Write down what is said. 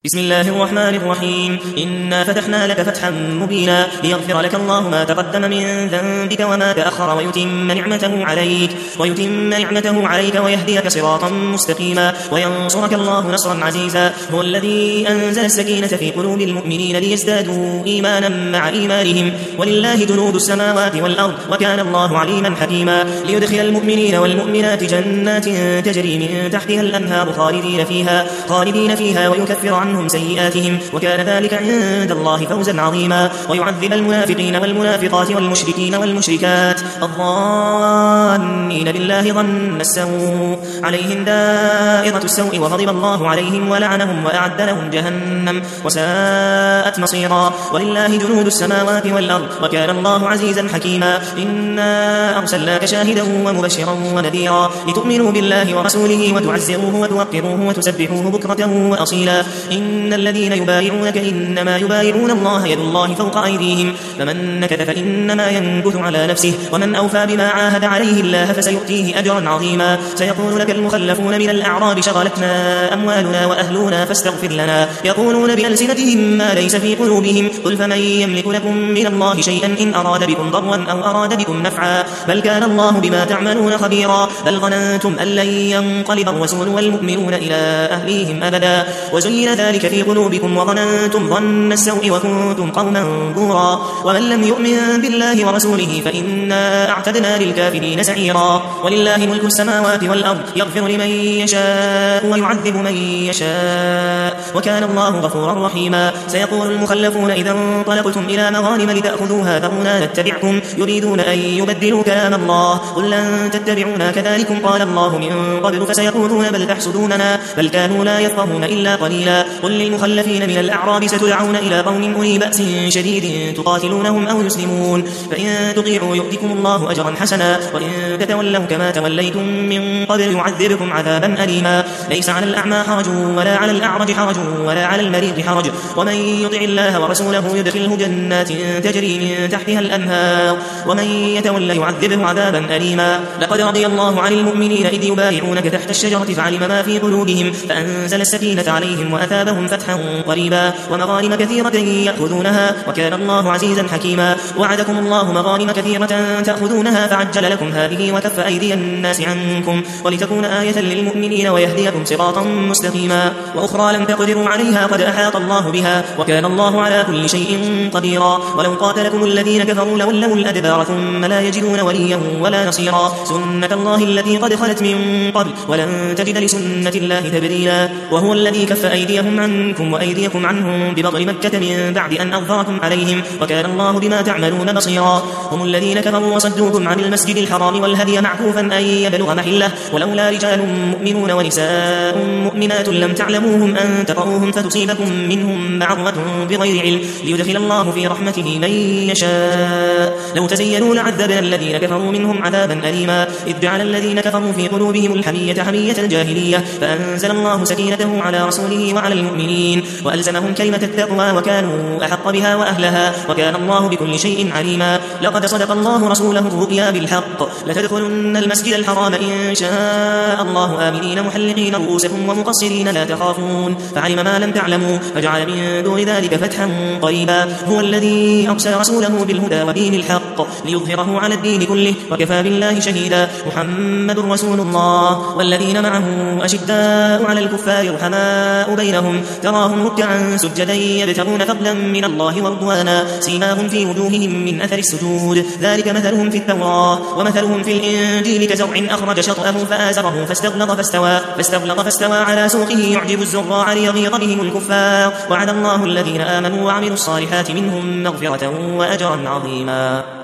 بسم الله الرحمن الرحيم. إنا فتحنا لك فتحا مبينا ليغفر لك الله ما تقدم من ذنبك وما تأخر ويتم نعمته عليك ويهديك صراطا مستقيما وينصرك الله نصرا عزيزا. هو الذي أنزل السكينة في قلوب المؤمنين ليزدادوا إيمانا مع إيمانهم ولله جنود السماوات والأرض وكان الله عليما حكيما. ليدخل المؤمنين والمؤمنات جنات تجري من تحتها الأنهار خالدين فيها ويكفر عنهم سيئاتهم وكان ذلك عند الله فوزا عظيما. ويعذب المنافقين والمنافقات والمشركين والمشركات الظانين بالله ظن السوء عليهم دائرة السوء وغضب الله عليهم ولعنهم وأعد لهم جهنم وساءت مصيرا. ولله جنود السماوات والأرض وكان الله عزيزا حكيما. إنا أرسلناك شاهدا ومبشرا ونذيرا لتؤمنوا بالله ورسوله وتعزروه وتوقروه وتسبحوه بكرة وأصيلا. إن الذين يبايعونك إنما يبايعون الله يد الله فوق أيديهم فمن نكث فإنما ينكث على نفسه ومن أوفى بما عاهد عليه الله فسيؤتيه أجرا عظيما. سيقول لك المخلفون من الأعراب شغلتنا أموالنا وأهلنا فاستغفر لنا يقولون بألسنتهم ما ليس في قلوبهم قل فمن يملك لكم من الله شيئا إن أراد بكم ضرا أو أراد بكم نفعا بل كان الله بما تعملون خبيرا. بل ظننتم أن لن ينقلب الرسول والمؤمنون إلى أهليهم أبدا وزين ذلك في قلوبكم وظننتم ظن السوء وكنتم قوما بورا. ومن لم يؤمن بالله ورسوله فإنا أعتدنا للكافرين سعيرا. ولله ملك السماوات والأرض يغفر لمن يشاء ويعذب من يشاء وكان الله غفورا رحيما. سيقول المخلفون إذا انطلقتم إلى مغانم لتأخذوها ذرونا نتبعكم يريدون أن يبدلوا كلام الله قل لن تتبعونا كذلكم قال الله من قبل فسيقولون بل تحسدوننا بل كانوا لا يفقهون إلا قليلا. قل للمخلفين من الأعراب ستدعون إلى قوم أولي بأس شديد تقاتلونهم أو يسلمون فإن تطيعوا يؤتكم الله أجرا حسنا وإن تتولوا كما توليتم من قبل يعذبكم عذابا أليما. ليس على الأعمى حرج ولا على الأعرج حرج ولا على المريض حرج ومن يطع الله ورسوله يدخله جنات تجري من تحتها الأنهار ومن يتولى يعذبه عذابا أليما. لقد رضي الله عن المؤمنين إذ يبايعونك تحت الشجرة فعلم ما في قلوبهم فأنزل السكينة عليهم وأثابهم فتحا قريبا ومغانم كثيرة يأخذونها وكان الله عزيزا حكيما. وعدكم الله مغانم كثيرة تأخذونها فعجل لكم هذه وكف أيدي الناس عنكم ولتكون آية للمؤمنين ويهديكم صراطا مستقيما. وأخرى لم تقدروا عليها قد أحاط الله بها وكان الله على كل شيء قديرا. ولو قاتلكم الذين كفروا لولوا الأدبار ثم لا يجدون وليا ولا نصيرا. سنة الله التي قد خلت من قبل ولن تجد لسنة الله تبديلا. وهو الذي كف أيديهم عنكم وأيديكم عنهم ببطن مكة من بعد أن أظهركم عليهم وكان الله بما تعملون بصيرا. هم الذين كفروا وصدوكم عن المسجد الحرام والهدي معكوفا أن يبلغ محله ولولا رجال مؤمنون ونساء مؤمنات لم تعلموهم أن تطؤوهم فتصيبكم منهم معرة بغير علم ليدخل الله في رحمته من يشاء. لو تزينوا لعذبنا الذين كفروا منهم عذابا أليما. إذ جعل الذين كفروا في قلوبهم الحمية حمية الجاهلية فأنزل الله سكينته على رسوله وعلى المؤمنين وألزمهم كلمة التقوى وكانوا أحق بها وأهلها وكان الله بكل شيء عليما. لقد صدق الله رسوله الرؤيا بالحق لتدخلن المسجد الحرام إن شاء الله آمنين محلقين رؤوسكم ومقصرين لا تخافون فعلم ما لم تعلموا فجعل من دون ذلك فتحا قريبا. هو الذي أرسل رسوله بالهدى ودين الحق ليظهره على الدين كله وكفى بالله شهيدا. محمد رسول الله والذين معه أشداء على الكفار رحماء بينهم تراهم ركعا سجدا يبتغون فضلا من الله ورضوانا سيماهم في وجوههم من أثر السجود ذلك مثلهم في التوراة ومثلهم في الإنجيل كزرع أخرج شطأه فآزره فاستغلظ فاستوى على سوقه يعجب الزراع ليغيظ بهم الكفار. وعد الله الذين آمنوا وعملوا الصالحات منهم مغفرة وأجرا عظيما.